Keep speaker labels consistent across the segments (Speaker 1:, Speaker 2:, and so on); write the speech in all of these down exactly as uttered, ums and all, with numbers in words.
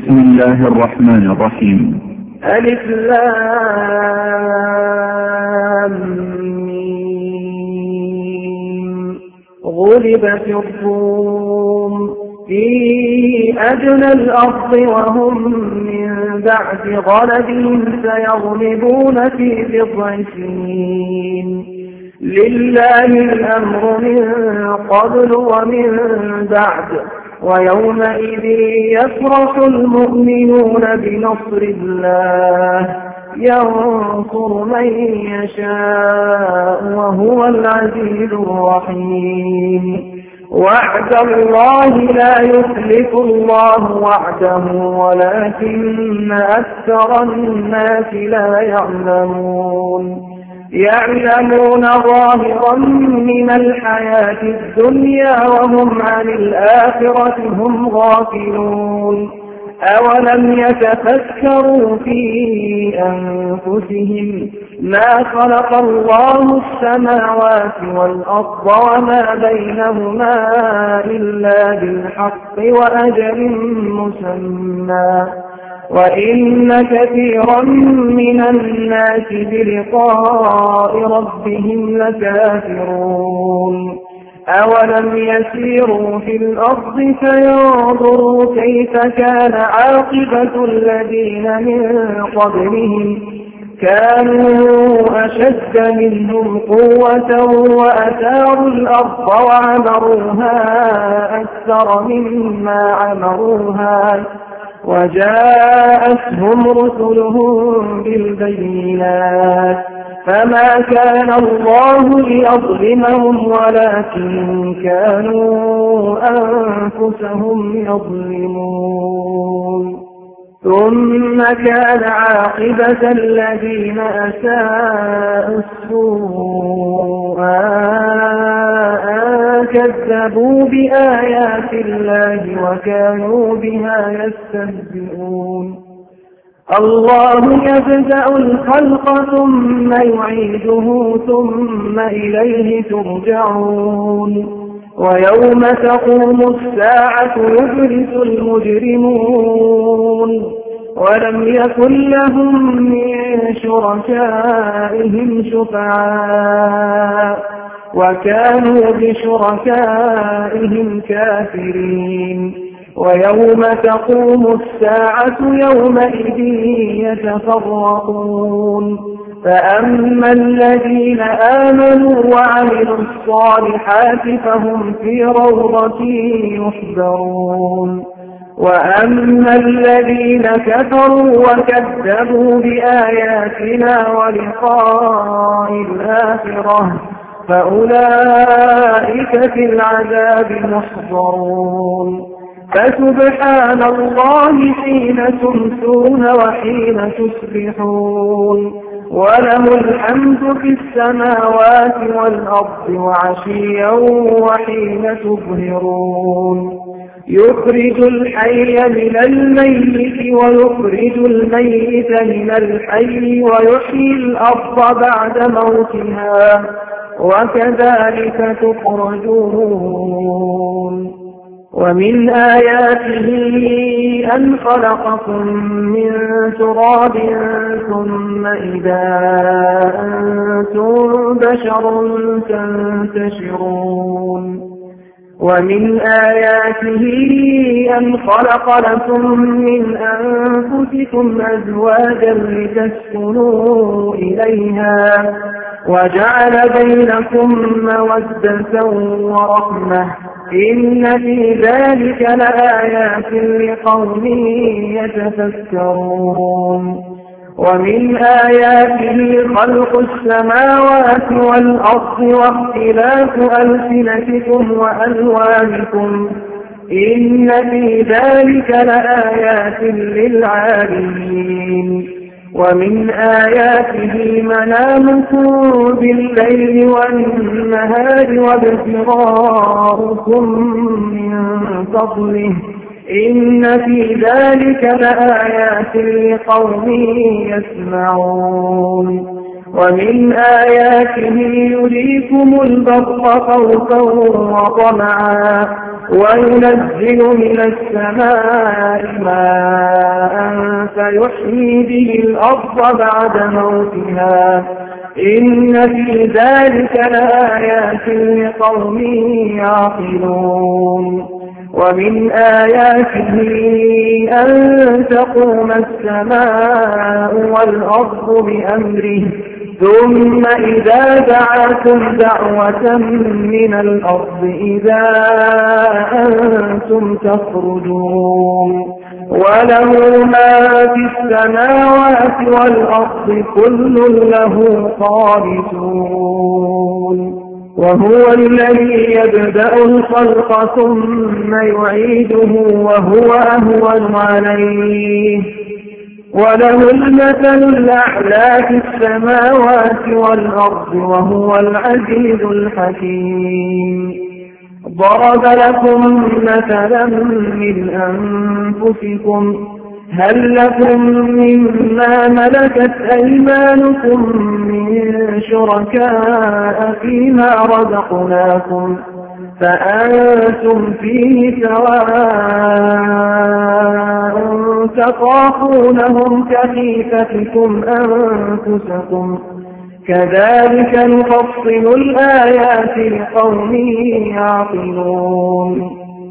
Speaker 1: بسم الله الرحمن الرحيم.
Speaker 2: ألف لام ميم. غلبت الروم في أدنى الأرض وهم من بعد غلبهم سيغلبون في بضع سنين. لله الأمر من قبل ومن بعد ويومئذ يفرح المؤمنون بنصر الله ينصر من يشاء وهو العزيز الرحيم. وعد الله لا يخلف الله وعده ولكن أكثر الناس لا يعلمون. يعلمون ظاهرا من الحياة الدنيا وهم عن الآخرة هم غافلون. أولم يتفكروا في أنفسهم ما خلق الله السماوات والأرض وما بينهما إلا بالحق وأجل مسمى وإن كثيرا من الناس بلقاء ربهم لكافرون. أولم يسيروا في الأرض فينظروا كيف كان عاقبة الذين من قبلهم كانوا أشد منهم قوة وأثاروا الأرض وعمروها أكثر مما عمروها وجاءتهم رسلهم بالبينات فما كان الله ليظلمهم ولكن كانوا أنفسهم يظلمون. ثم كان عاقبة الذين أساءوا السوء أن كذبوا بآيات الله وكانوا بها يستهزئون. الله يبدأ الخلق ثم يعيده ثم إليه ترجعون. ويوم تقوم الساعة يبرز المجرمون ولم يكن لهم من شركائهم شفعاء وكانوا بشركائهم كافرين. ويوم تقوم الساعة يومئذ يتفرقون فأما الذين آمنوا وعملوا الصالحات فهم في روضة يحبرون. وأما الذين كفروا وكذبوا بآياتنا ولقاء الآخرة فأولئك في العذاب محضرون. فسبحان الله حين تمسون وحين تصبحون وله الحمد في السماوات والأرض وعشيا وحين تظهرون. يخرج الحي من الميت ويخرج الميت من الحي ويحيي الأرض بعد موتها وكذلك تخرجون. ومن آياته أن خلقكم من تراب ثم إذا أنتم بشر تنتشرون. ومن آياته أن خلق لكم من أنفسكم أزواجا لتسكنوا إليها وجعل بينكم مودة ورحمة إن في ذلك لآيات لقوم يتفكرون. ومن آياته خلق السماوات والأرض واختلاف ألسنتكم وألوانكم إن في ذلك لآيات للعالمين. ومن آياته منامكم بالليل والنهار وابتغاؤكم من فضله إن في ذلك لآيات لقوم يسمعون. ومن آياته يريكم البرق خوفا وطمعا وينزل من السماء ماء فيحيي به الأرض بعد موتها إن في ذلك لآيات لقوم يعقلون ومن آياته أن تقوم السماء والأرض بأمره ثم إذا دعاكم دعوة من الأرض إذا أنتم تخرجون وله ما في السماوات والأرض كل له قانتون وهو الذي يبدأ الخلق ثم يعيده وهو أهون عليه وله المثل الأعلى في السماوات والأرض وهو العزيز الحكيم ضرب لكم مثلا من أنفسكم هل لكم مما ملكت أيمانكم من شركاء فيما رزقناكم فأنتم فيه سواء تخافونهم كخيفتكم أنفسكم كذلك نفصل الآيات لقوم يعقلون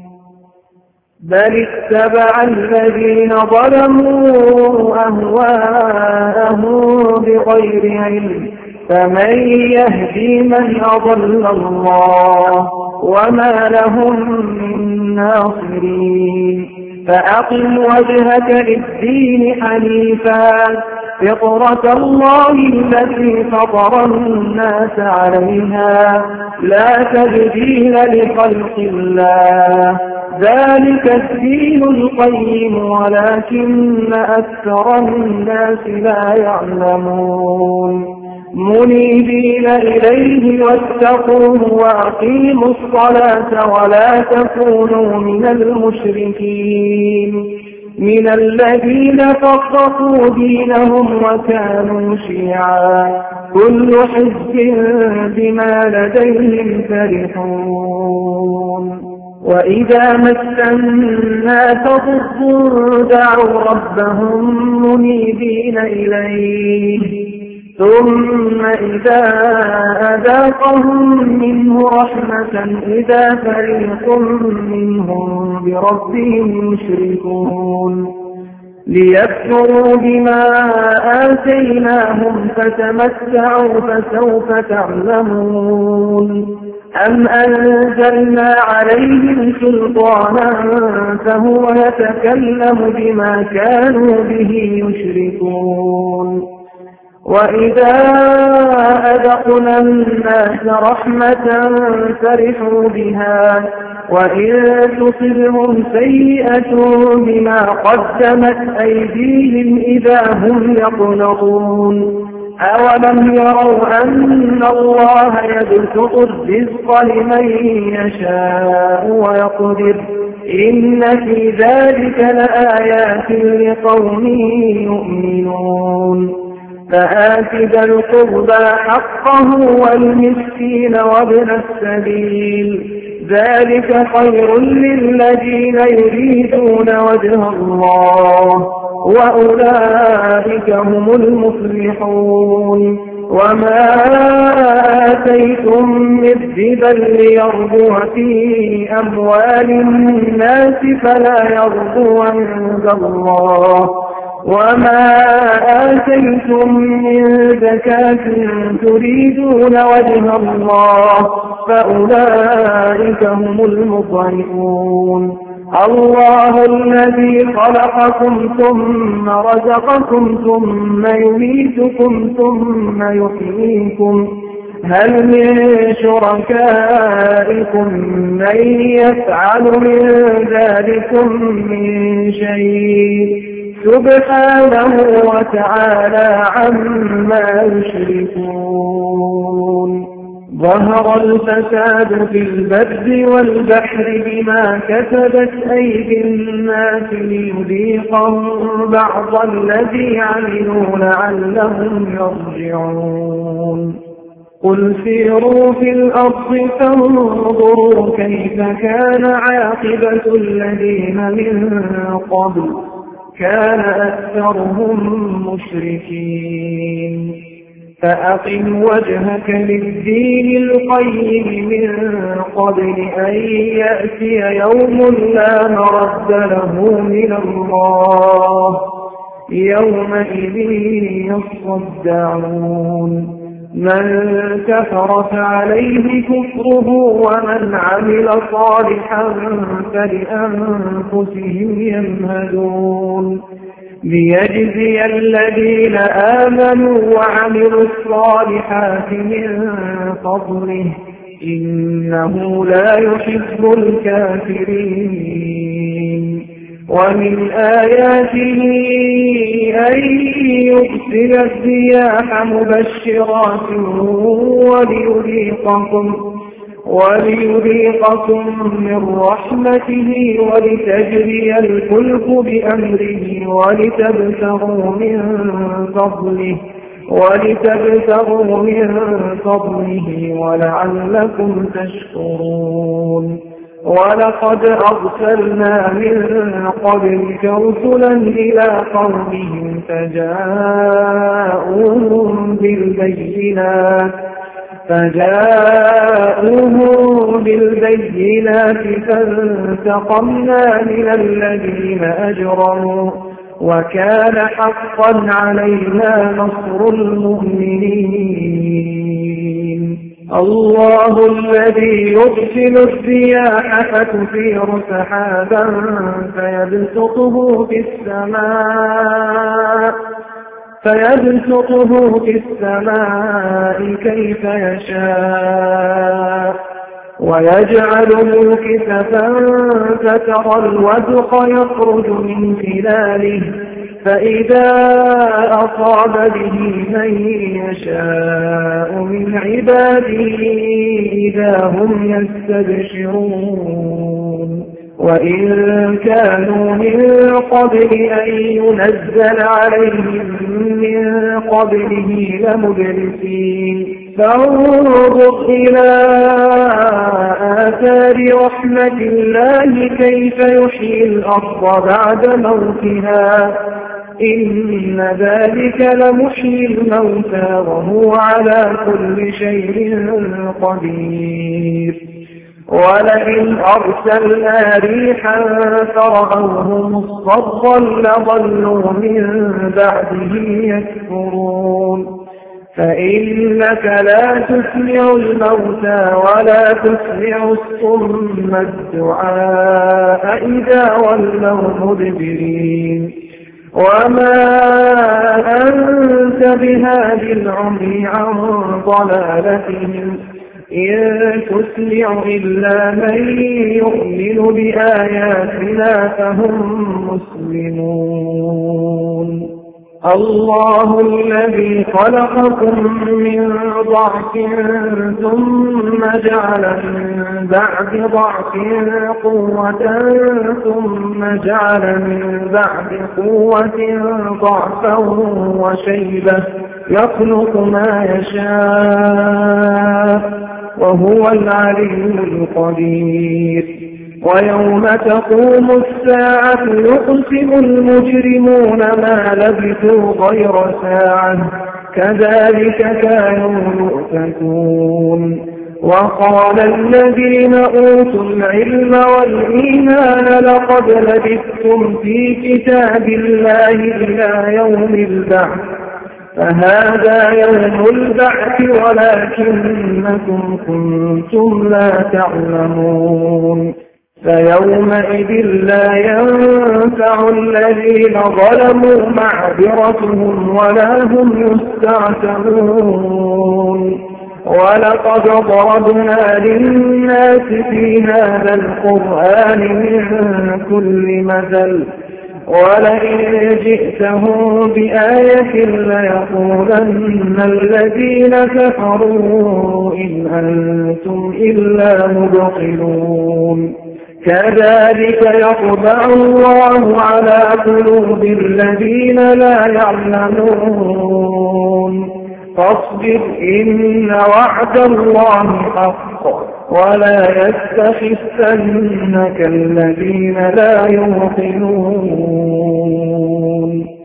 Speaker 2: بل اتبع الذين ظلموا أهواءهم بغير علم فمن يهدي من أضل الله وما لهم من ناصرين فأقم وجهك للدين حنيفا فطرة الله التي فطر الناس عليها لا تبديل لخلق الله ذلك الدين القيم ولكن أكثر الناس لا يعلمون منيبين إليه واتقوه وأقيموا الصلاة ولا تكونوا من المشركين من الذين فرقوا دينهم وكانوا شيعا كل حزب بما لديهم فرحون وإذا مس الناس ضر دعوا ربهم منيبين إليه ثم إذا أذاقهم منه رحمة إذا فريق منهم بربهم يشركون ليكفروا بما آتيناهم فتمتعوا فسوف تعلمون أم أنزلنا عليهم سلطانا فهو يتكلم بما كانوا به يشركون وإذا أذقنا الناس رحمة فرحوا بها وإن تصبهم سيئة بما قدمت أيديهم إذا هم يقنطون أولم يروا أن الله يبسط الرزق لمن يشاء ويقدر إن في ذلك لآيات لقوم يؤمنون فآت ذا القربى حقه والمسكين وابن السبيل ذلك خير للذين يريدون وجه الله وأولئك هم المفلحون وما آتيتم من ربا ليربو في أموال الناس فلا يربو عند الله وما آتيتم من زكاة تريدون وجه الله فأولئك هم المضيفون الله الذي خلقكم ثم رزقكم ثم يميتكم ثم يحييكم هل من شركائكم من يفعل من ذلكم من شيء سبحانه وتعالى عما يشركون ظهر الفساد في البر والبحر بما كسبت أيدي الناس ليذيقهم بعض الذي عملوا لعلهم يرجعون قل سيروا في الأرض فانظروا كيف كان عاقبة الذين من قبل كان أكثرهم مشركين فأقم وجهك للدين القيم من قبل أن يأتي يوم لا مرد له من الله يومئذ يصدعون من كفر فعليه كفره ومن عمل صالحا فلأنفسهم يمهدون ليجزي الذين آمنوا وعملوا الصالحات من فضله إنه لا يحب الكافرين ومن آياته أن يرسل الرياح مبشرات وليذيقكم وليذيقكم من رحمته ولتجري الفلك بأمره ولتبتغوا من فضله ولتبتغوا من فضله ولعلكم تشكرون ولقد أرسلنا من قبلك رسلا إلى قومهم فجاءوهم بالبينات فجاءوهم بالبينات فانتقمنا من الذين أجرموا وكان حقا علينا نصر المؤمنين الله الذي يرسل الرياح فتثير سحابا فيبسطه في السماء فيبسطه في السماء كيف يشاء ويجعله كسفا فترى الودق يخرج من خلاله فإذا أصاب به من يشاء من عباده إذا هم يستبشرون وإن كانوا من قبل أن ينزل عليهم من قبله لمبلسين فانظر إلى آثار رحمة الله كيف يحيي الأرض بعد موتها إن ذلك لمحيي الموتى وهو على كل شيء قدير ولئن أرسلنا ريحا فرأوه مصفرا لظلوا من بعده يكفرون فإنك لا تسمع الموتى ولا تسمع الصم الدعاء إذا ولوا مدبرين وما أنت بهاد العمي عن ضلالتهم إن تسمع إلا من يؤمن بآياتنا فهم مسلمون الله الذي خلقكم من ضعف ثم جعل من بعد ضعف قوة ثم جعل من بعد قوة ضعفا وشيبة يخلق ما يشاء وهو العليم القدير ويوم تقوم الساعة يقسم المجرمون ما لبثوا غير ساعة كذلك كانوا يؤفكون وقال الذين أوتوا العلم والإيمان لقد لبثتم في كتاب الله إلى يوم البعث فهذا يوم البعث ولكنكم كنتم لا تعلمون فيومئذ لا ينفع الذين ظلموا معذرتهم ولا هم يستعتبون ولقد ضربنا للناس في هذا القرآن من كل مثل ولئن جئتهم بآية ليقولن الذين كفروا إن أنتم إلا مبطلون كذلك يطبع الله على قلوب الذين لا يعلمون فاصبر إن وعد الله حق ولا يستخفنك الذين لا يوقنون